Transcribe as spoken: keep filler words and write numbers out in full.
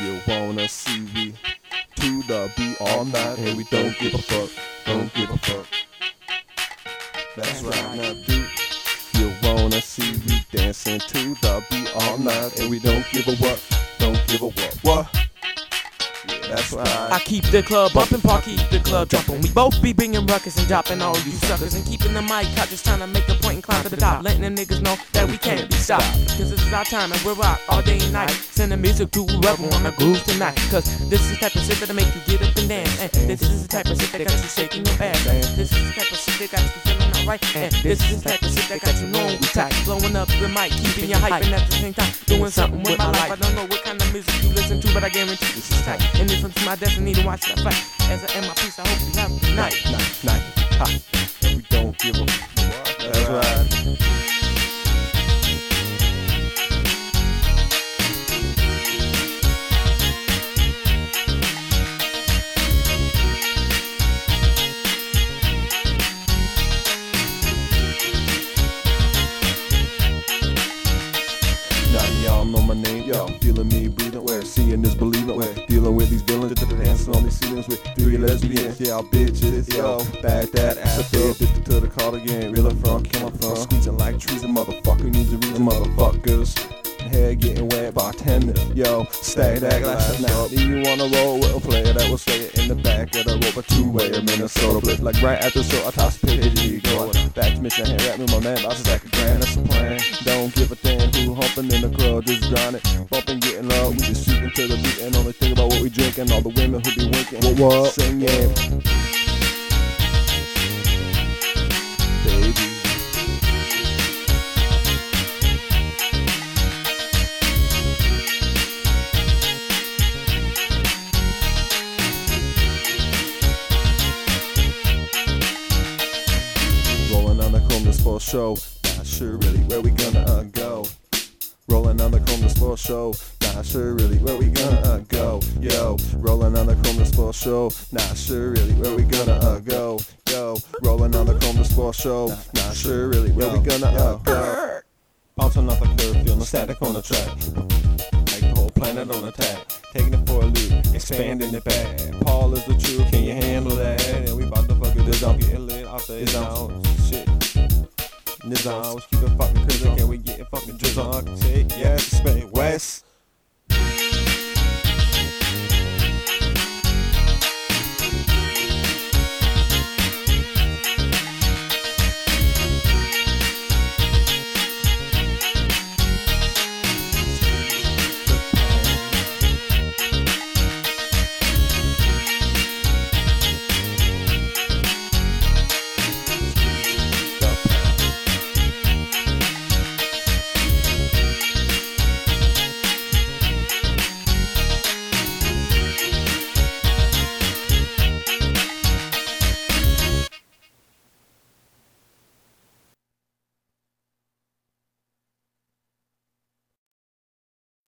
You wanna see we to the beat all night, and we don't give a fuck, don't give a fuck. That's right, now dude. You wanna see we dancing to the beat all night, and we don't give a what, don't give a what, what? Yeah, that's right. I keep the club bumpin', Paul keep the club jumpin'. We both be bringing ruckus and dropping all you suckers and keeping the mic out, just trying to make a point and climb to the top, letting them niggas know that we can't be stopped. Cause this is our time and we'll rock all day and night, sending music to whoever wanna groove tonight. Cause this is the type of shit that'll make you get up and dance, and this is the type of shit that got you shaking your ass, and this is the type of shit that got you feeling alright, and this is the type of shit that got you knowing we tight, blowing up the mic, keeping you hype, and at the same time doing something with my life. I don't know what kind of music you listen to, but I guarantee this is tight, and this one's my destiny to watch that fight. As I end my piece, I hope you have a good night. Night, night, ha. And we don't give a fuck. That's right. Y'all know my name, y'all feeling me breathing, where seeing is believing, where dealing with these villains, dancing on these ceilings with three lesbians, yeah, bitches, yo, bag that ass up, addicted to the cardigan, real from, killing from, squeezing like trees, and motherfucker needs a reason, motherfuckers. Head getting wet, bartender, yo, stack that glass now. Do you wanna roll with a player that will stay in the back of the rope, a two-way or Minnesota blitz? Like right after the show, I toss a page, going back to mission, hand rap me my man, about to stack a grand, that's a plan. Don't give a damn who humping in the club, just grinding, bumping, getting low. We just shooting to the beat and only think about what we drinking. All the women who be winking, what what? Singing, baby. Rolling on the chrome this for show, not sure really where we gonna uh, go. Rolling on the chrome this for show, not sure really where we gonna uh, go. Yo, rolling on the chrome this for show, not sure really where we gonna uh, go. Yo, rolling on the chrome this for show, not sure really where we gonna uh, go. Bouncing off a curve, feeling static on the track, like the whole planet on attack. Taking it for a loop, expanding it back. Paul is the truth, can you handle that? And we bout to fuck it, this don't get lit off the zone. Shit. Nizam, keep it fucking crazy, can we get it fucking drizzle? I can say yes, Spain West.